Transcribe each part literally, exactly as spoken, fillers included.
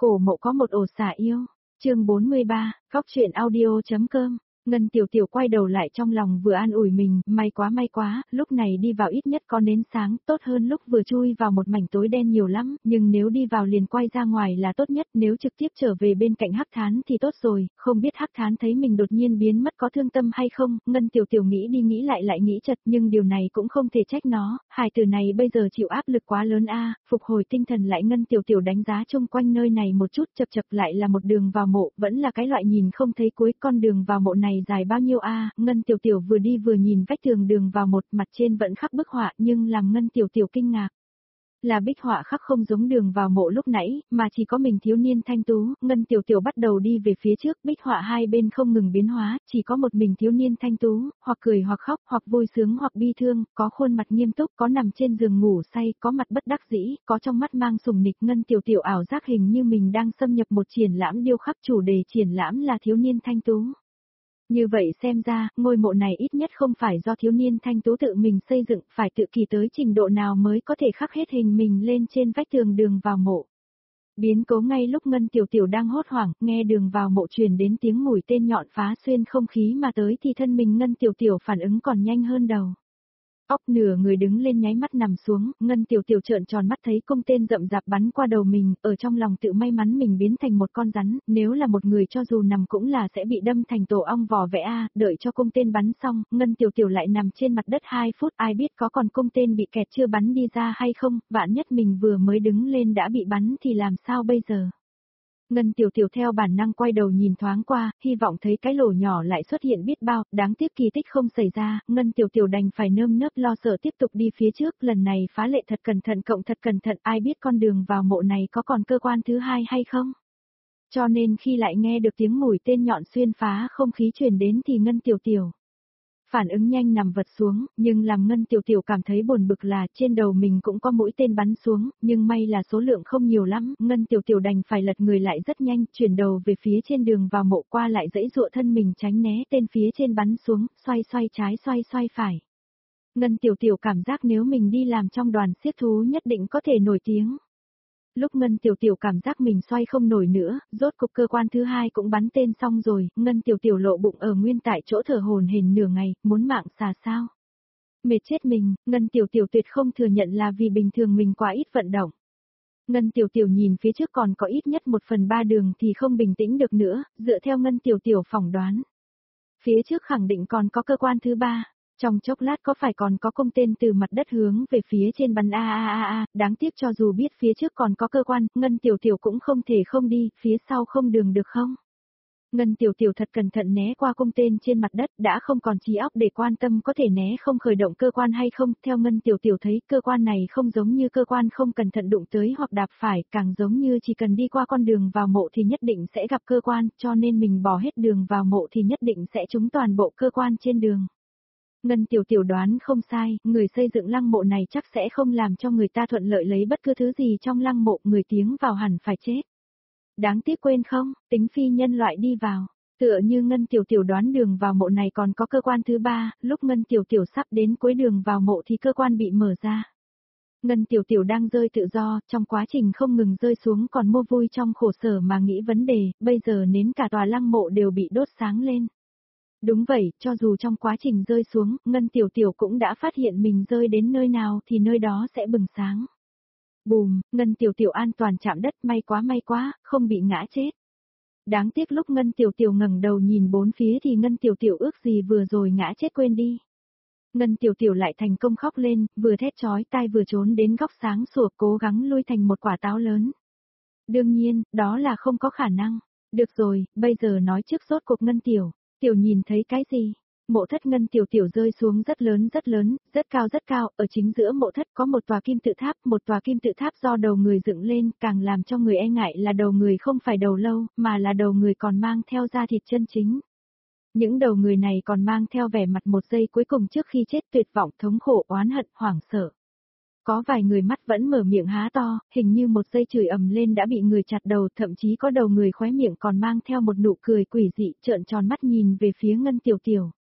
Cổ Mộ có một ổ xả yêu. Chương bốn mươi ba, góc truyện audio.com. Ngân Tiểu Tiểu quay đầu lại trong lòng vừa an ủi mình, may quá may quá, lúc này đi vào ít nhất có nến sáng, tốt hơn lúc vừa chui vào một mảnh tối đen nhiều lắm, nhưng nếu đi vào liền quay ra ngoài là tốt nhất, nếu trực tiếp trở về bên cạnh Hắc Thán thì tốt rồi, không biết Hắc Thán thấy mình đột nhiên biến mất có thương tâm hay không, Ngân Tiểu Tiểu nghĩ đi nghĩ lại lại nghĩ chật, nhưng điều này cũng không thể trách nó, hài tử này bây giờ chịu áp lực quá lớn a, phục hồi tinh thần lại Ngân Tiểu Tiểu đánh giá chung quanh nơi này một chút, chập chập lại là một đường vào mộ, vẫn là cái loại nhìn không thấy cuối, con đường vào mộ này dài bao nhiêu a, à? Ngân Tiểu Tiểu vừa đi vừa nhìn vách tường đường vào một, mặt trên vẫn khắc bức họa, nhưng làm Ngân Tiểu Tiểu kinh ngạc. Là bích họa khắc không giống đường vào mộ lúc nãy, mà chỉ có mình thiếu niên thanh tú, Ngân Tiểu Tiểu bắt đầu đi về phía trước, bích họa hai bên không ngừng biến hóa, chỉ có một mình thiếu niên thanh tú, hoặc cười hoặc khóc, hoặc vui sướng hoặc bi thương, có khuôn mặt nghiêm túc, có nằm trên giường ngủ say, có mặt bất đắc dĩ, có trong mắt mang sùng nịch. Ngân Tiểu Tiểu ảo giác hình như mình đang xâm nhập một triển lãm điêu khắc, chủ đề triển lãm là thiếu niên thanh tú. Như vậy xem ra, ngôi mộ này ít nhất không phải do thiếu niên thanh tú tự mình xây dựng, phải tự kỳ tới trình độ nào mới có thể khắc hết hình mình lên trên vách tường đường vào mộ. Biến cố ngay lúc Ngân Tiểu Tiểu đang hốt hoảng, nghe đường vào mộ truyền đến tiếng mũi tên nhọn phá xuyên không khí mà tới thì thân mình Ngân Tiểu Tiểu phản ứng còn nhanh hơn đầu. Óc nửa người đứng lên nháy mắt nằm xuống, Ngân Tiểu Tiểu trợn tròn mắt thấy cung tên rậm rạp bắn qua đầu mình, ở trong lòng tự may mắn mình biến thành một con rắn, nếu là một người cho dù nằm cũng là sẽ bị đâm thành tổ ong vò vẽ a, đợi cho cung tên bắn xong, Ngân Tiểu Tiểu lại nằm trên mặt đất hai phút, ai biết có còn cung tên bị kẹt chưa bắn đi ra hay không, vạn nhất mình vừa mới đứng lên đã bị bắn thì làm sao bây giờ? Ngân Tiểu Tiểu theo bản năng quay đầu nhìn thoáng qua, hy vọng thấy cái lỗ nhỏ lại xuất hiện biết bao, đáng tiếc kỳ tích không xảy ra, Ngân Tiểu Tiểu đành phải nơm nớp lo sợ tiếp tục đi phía trước, lần này phá lệ thật cẩn thận cộng thật cẩn thận, ai biết con đường vào mộ này có còn cơ quan thứ hai hay không? Cho nên khi lại nghe được tiếng mũi tên nhọn xuyên phá không khí truyền đến thì Ngân Tiểu Tiểu phản ứng nhanh nằm vật xuống, nhưng làm Ngân Tiểu Tiểu cảm thấy buồn bực là trên đầu mình cũng có mũi tên bắn xuống, nhưng may là số lượng không nhiều lắm, Ngân Tiểu Tiểu đành phải lật người lại rất nhanh, chuyển đầu về phía trên đường vào mộ qua lại dãy dụa thân mình tránh né tên phía trên bắn xuống, xoay xoay trái xoay xoay phải. Ngân Tiểu Tiểu cảm giác nếu mình đi làm trong đoàn xiết thú nhất định có thể nổi tiếng. Lúc Ngân Tiểu Tiểu cảm giác mình xoay không nổi nữa, rốt cục cơ quan thứ hai cũng bắn tên xong rồi, Ngân Tiểu Tiểu lộ bụng ở nguyên tại chỗ thở hổn hển nửa ngày, muốn mạng xà sao? Mệt chết mình, Ngân Tiểu Tiểu tuyệt không thừa nhận là vì bình thường mình quá ít vận động. Ngân Tiểu Tiểu nhìn phía trước còn có ít nhất một phần ba đường thì không bình tĩnh được nữa, dựa theo Ngân Tiểu Tiểu phỏng đoán. Phía trước khẳng định còn có cơ quan thứ ba. Trong chốc lát có phải còn có cung tên từ mặt đất hướng về phía trên bắn a a a a, đáng tiếc cho dù biết phía trước còn có cơ quan, Ngân Tiểu Tiểu cũng không thể không đi, phía sau không đường được không? Ngân Tiểu Tiểu thật cẩn thận né qua cung tên trên mặt đất, đã không còn trí óc để quan tâm có thể né không khởi động cơ quan hay không, theo Ngân Tiểu Tiểu thấy cơ quan này không giống như cơ quan không cẩn thận đụng tới hoặc đạp phải, càng giống như chỉ cần đi qua con đường vào mộ thì nhất định sẽ gặp cơ quan, cho nên mình bỏ hết đường vào mộ thì nhất định sẽ trúng toàn bộ cơ quan trên đường. Ngân Tiểu Tiểu đoán không sai, người xây dựng lăng mộ này chắc sẽ không làm cho người ta thuận lợi lấy bất cứ thứ gì trong lăng mộ, người tiến vào hẳn phải chết. Đáng tiếc quên không, tính phi nhân loại đi vào, tựa như Ngân Tiểu Tiểu đoán đường vào mộ này còn có cơ quan thứ ba, lúc Ngân Tiểu Tiểu sắp đến cuối đường vào mộ thì cơ quan bị mở ra. Ngân Tiểu Tiểu đang rơi tự do, trong quá trình không ngừng rơi xuống còn mua vui trong khổ sở mà nghĩ vấn đề, bây giờ nến cả tòa lăng mộ đều bị đốt sáng lên. Đúng vậy, cho dù trong quá trình rơi xuống, Ngân Tiểu Tiểu cũng đã phát hiện mình rơi đến nơi nào thì nơi đó sẽ bừng sáng. Bùm, Ngân Tiểu Tiểu an toàn chạm đất, may quá may quá, không bị ngã chết. Đáng tiếc lúc Ngân Tiểu Tiểu ngẩng đầu nhìn bốn phía thì Ngân Tiểu Tiểu ước gì vừa rồi ngã chết quên đi. Ngân Tiểu Tiểu lại thành công khóc lên, vừa thét chói tai vừa trốn đến góc sáng sủa cố gắng lui thành một quả táo lớn. Đương nhiên, đó là không có khả năng. Được rồi, bây giờ nói trước rốt cuộc Ngân Tiểu. Tiểu nhìn thấy cái gì? Mộ thất Ngân Tiểu Tiểu rơi xuống rất lớn rất lớn, rất cao rất cao, ở chính giữa mộ thất có một tòa kim tự tháp, một tòa kim tự tháp do đầu người dựng lên, càng làm cho người e ngại là đầu người không phải đầu lâu, mà là đầu người còn mang theo da thịt chân chính. Những đầu người này còn mang theo vẻ mặt một giây cuối cùng trước khi chết, tuyệt vọng, thống khổ, oán hận, hoảng sợ. Có vài người mắt vẫn mở miệng há to, hình như một giây chửi ầm lên đã bị người chặt đầu, thậm chí có đầu người khóe miệng còn mang theo một nụ cười quỷ dị, trợn tròn mắt nhìn về phía Ngân Tiểu Tiểu.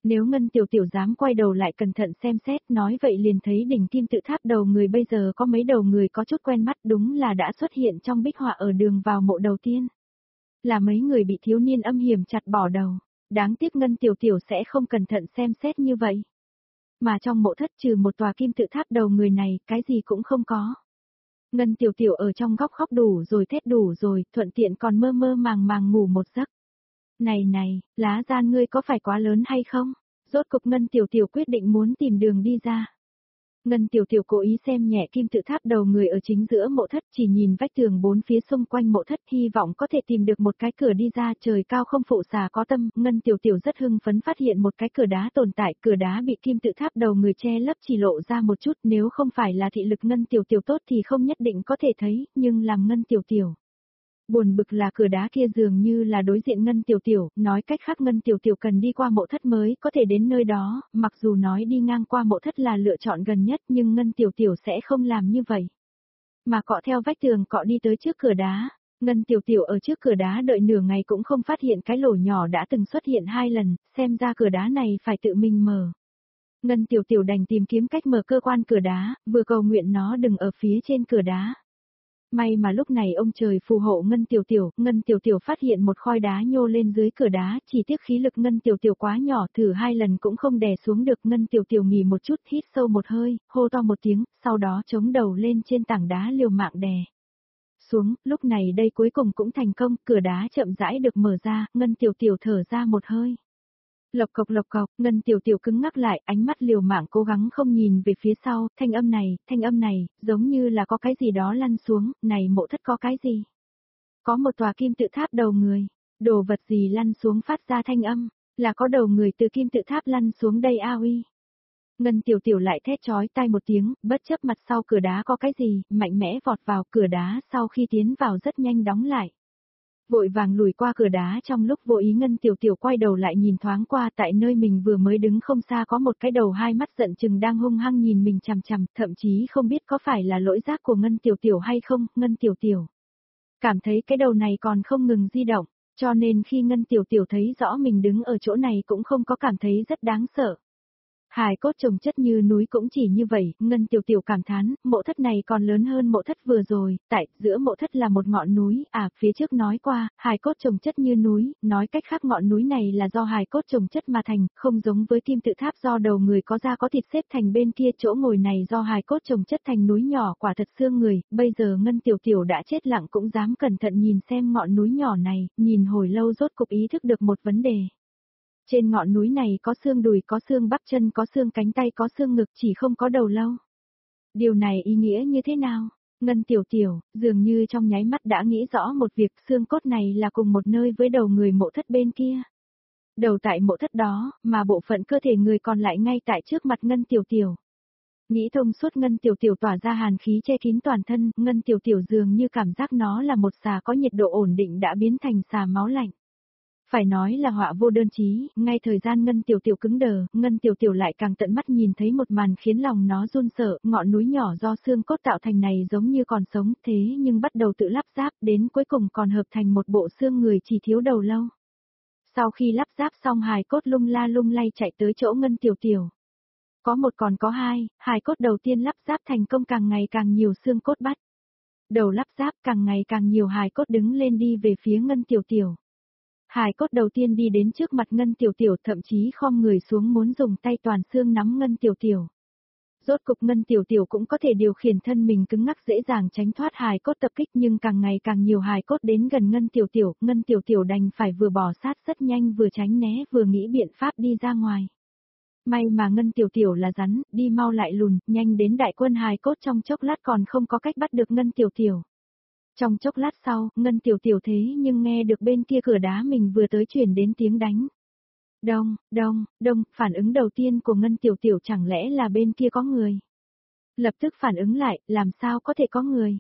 Nếu Ngân Tiểu Tiểu dám quay đầu lại cẩn thận xem xét, nói vậy liền thấy đỉnh kim tự tháp đầu người bây giờ có mấy đầu người có chút quen mắt, đúng là đã xuất hiện trong bích họa ở đường vào mộ đầu tiên. Là mấy người bị thiếu niên âm hiểm chặt bỏ đầu, đáng tiếc Ngân Tiểu Tiểu sẽ không cẩn thận xem xét như vậy. Mà trong mộ thất trừ một tòa kim tự tháp đầu người này, cái gì cũng không có. Ngân Tiểu Tiểu ở trong góc khóc đủ rồi, thét đủ rồi, thuận tiện còn mơ mơ màng màng ngủ một giấc. Này này, lá gan ngươi có phải quá lớn hay không? Rốt cục Ngân Tiểu Tiểu quyết định muốn tìm đường đi ra. Ngân Tiểu Tiểu cố ý xem nhẹ kim tự tháp đầu người ở chính giữa mộ thất, chỉ nhìn vách tường bốn phía xung quanh mộ thất, hy vọng có thể tìm được một cái cửa đi ra. Trời cao không phụ xà có tâm, Ngân Tiểu Tiểu rất hưng phấn phát hiện một cái cửa đá tồn tại, cửa đá bị kim tự tháp đầu người che lấp chỉ lộ ra một chút, nếu không phải là thị lực Ngân Tiểu Tiểu tốt thì không nhất định có thể thấy, nhưng làm Ngân Tiểu Tiểu buồn bực là cửa đá kia dường như là đối diện Ngân Tiểu Tiểu, nói cách khác Ngân Tiểu Tiểu cần đi qua mộ thất mới có thể đến nơi đó, mặc dù nói đi ngang qua mộ thất là lựa chọn gần nhất nhưng Ngân Tiểu Tiểu sẽ không làm như vậy. Mà cọ theo vách tường cọ đi tới trước cửa đá, Ngân Tiểu Tiểu ở trước cửa đá đợi nửa ngày cũng không phát hiện cái lỗ nhỏ đã từng xuất hiện hai lần, xem ra cửa đá này phải tự mình mở. Ngân Tiểu Tiểu đành tìm kiếm cách mở cơ quan cửa đá, vừa cầu nguyện nó đừng ở phía trên cửa đá. May mà lúc này ông trời phù hộ Ngân Tiểu Tiểu, Ngân Tiểu Tiểu phát hiện một khoi đá nhô lên dưới cửa đá, chỉ tiếc khí lực Ngân Tiểu Tiểu quá nhỏ, thử hai lần cũng không đè xuống được. Ngân Tiểu Tiểu nghỉ một chút, hít sâu một hơi, hô to một tiếng, sau đó chống đầu lên trên tảng đá liều mạng đè xuống, lúc này đây cuối cùng cũng thành công, cửa đá chậm rãi được mở ra, Ngân Tiểu Tiểu thở ra một hơi. Lộc cộc lộc cộc, Ngân Tiểu Tiểu cứng ngắc lại, ánh mắt liều mạng cố gắng không nhìn về phía sau, thanh âm này, thanh âm này, giống như là có cái gì đó lăn xuống, này mộ thất có cái gì? Có một tòa kim tự tháp đầu người, đồ vật gì lăn xuống phát ra thanh âm, là có đầu người từ kim tự tháp lăn xuống đây a uy. Ngân Tiểu Tiểu lại thét chói tai một tiếng, bất chấp mặt sau cửa đá có cái gì, mạnh mẽ vọt vào cửa đá sau khi tiến vào rất nhanh đóng lại. Vội vàng lùi qua cửa đá trong lúc vô ý Ngân Tiểu Tiểu quay đầu lại nhìn thoáng qua tại nơi mình vừa mới đứng không xa có một cái đầu hai mắt giận chừng đang hung hăng nhìn mình chằm chằm, thậm chí không biết có phải là lỗi giác của Ngân Tiểu Tiểu hay không, Ngân Tiểu Tiểu cảm thấy cái đầu này còn không ngừng di động, cho nên khi Ngân Tiểu Tiểu thấy rõ mình đứng ở chỗ này cũng không có cảm thấy rất đáng sợ. Hài cốt chồng chất như núi cũng chỉ như vậy, Ngân Tiểu Tiểu cảm thán, mộ thất này còn lớn hơn mộ thất vừa rồi, tại giữa mộ thất là một ngọn núi, à phía trước nói qua, hài cốt chồng chất như núi, nói cách khác ngọn núi này là do hài cốt chồng chất mà thành, không giống với kim tự tháp do đầu người có da có thịt xếp thành bên kia, chỗ ngồi này do hài cốt chồng chất thành núi nhỏ quả thật xương người, bây giờ Ngân Tiểu Tiểu đã chết lặng cũng dám cẩn thận nhìn xem ngọn núi nhỏ này, nhìn hồi lâu rốt cục ý thức được một vấn đề. Trên ngọn núi này có xương đùi, có xương bắp chân, có xương cánh tay, có xương ngực, chỉ không có đầu lâu. Điều này ý nghĩa như thế nào? Ngân Tiểu Tiểu, dường như trong nháy mắt đã nghĩ rõ một việc, xương cốt này là cùng một nơi với đầu người mộ thất bên kia. Đầu tại mộ thất đó, mà bộ phận cơ thể người còn lại ngay tại trước mặt Ngân Tiểu Tiểu. Nghĩ thông suốt Ngân Tiểu Tiểu tỏa ra hàn khí che kín toàn thân, Ngân Tiểu Tiểu dường như cảm giác nó là một xà có nhiệt độ ổn định đã biến thành xà máu lạnh. Phải nói là họa vô đơn chí, ngay thời gian Ngân Tiểu Tiểu cứng đờ, Ngân Tiểu Tiểu lại càng tận mắt nhìn thấy một màn khiến lòng nó run sợ, ngọn núi nhỏ do xương cốt tạo thành này giống như còn sống, thế nhưng bắt đầu tự lắp ráp, đến cuối cùng còn hợp thành một bộ xương người chỉ thiếu đầu lâu. Sau khi lắp ráp xong hài cốt lung la lung lay chạy tới chỗ Ngân Tiểu Tiểu. Có một còn có hai, hài cốt đầu tiên lắp ráp thành công càng ngày càng nhiều xương cốt bắt. Đầu lắp ráp càng ngày càng nhiều hài cốt đứng lên đi về phía Ngân Tiểu Tiểu. Hài cốt đầu tiên đi đến trước mặt Ngân Tiểu Tiểu thậm chí khom người xuống muốn dùng tay toàn xương nắm Ngân Tiểu Tiểu. Rốt cục Ngân Tiểu Tiểu cũng có thể điều khiển thân mình cứng ngắc dễ dàng tránh thoát hài cốt tập kích nhưng càng ngày càng nhiều hài cốt đến gần Ngân Tiểu Tiểu, Ngân Tiểu Tiểu đành phải vừa bỏ sát rất nhanh vừa tránh né vừa nghĩ biện pháp đi ra ngoài. May mà Ngân Tiểu Tiểu là rắn, đi mau lại lùn, nhanh đến đại quân hài cốt trong chốc lát còn không có cách bắt được Ngân Tiểu Tiểu. Trong chốc lát sau, Ngân Tiểu Tiểu thế nhưng nghe được bên kia cửa đá mình vừa tới chuyển đến tiếng đánh. Đông, đông, đông, phản ứng đầu tiên của Ngân Tiểu Tiểu chẳng lẽ là bên kia có người. Lập tức phản ứng lại, làm sao có thể có người.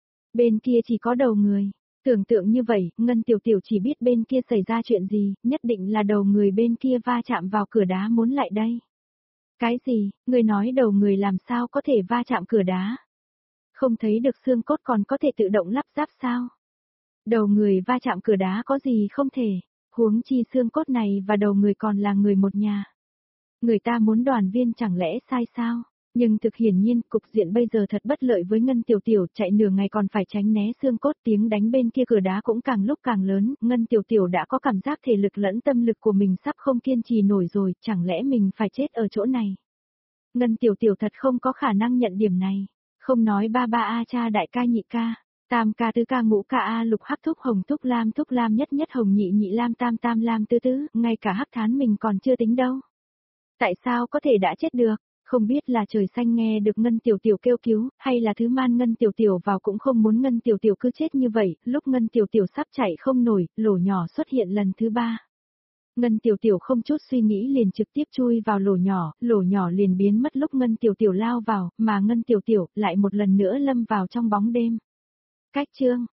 Bên kia chỉ có đầu người. Tưởng tượng như vậy, Ngân Tiểu Tiểu chỉ biết bên kia xảy ra chuyện gì, nhất định là đầu người bên kia va chạm vào cửa đá muốn lại đây. Cái gì, người nói đầu người làm sao có thể va chạm cửa đá? Không thấy được xương cốt còn có thể tự động lắp ráp sao? Đầu người va chạm cửa đá có gì không thể, huống chi xương cốt này và đầu người còn là người một nhà. Người ta muốn đoàn viên chẳng lẽ sai sao? Nhưng thực hiển nhiên, cục diện bây giờ thật bất lợi với Ngân Tiểu Tiểu, chạy nửa ngày còn phải tránh né xương cốt, tiếng đánh bên kia cửa đá cũng càng lúc càng lớn, Ngân Tiểu Tiểu đã có cảm giác thể lực lẫn tâm lực của mình sắp không kiên trì nổi rồi, chẳng lẽ mình phải chết ở chỗ này? Ngân Tiểu Tiểu thật không có khả năng nhận điểm này, không nói ba ba a cha đại ca nhị ca, tam ca tứ ca ngũ ca a lục hắc thúc hồng thúc lam thúc lam nhất nhất hồng nhị nhị lam tam tam lam tứ tứ, ngay cả hắc thán mình còn chưa tính đâu. Tại sao có thể đã chết được? Không biết là trời xanh nghe được Ngân Tiểu Tiểu kêu cứu, hay là thứ man Ngân Tiểu Tiểu vào cũng không muốn Ngân Tiểu Tiểu cứ chết như vậy, lúc Ngân Tiểu Tiểu sắp chạy không nổi, lỗ nhỏ xuất hiện lần thứ ba. Ngân Tiểu Tiểu không chút suy nghĩ liền trực tiếp chui vào lỗ nhỏ, lỗ nhỏ liền biến mất lúc Ngân Tiểu Tiểu lao vào, mà Ngân Tiểu Tiểu lại một lần nữa lâm vào trong bóng đêm. Cách chương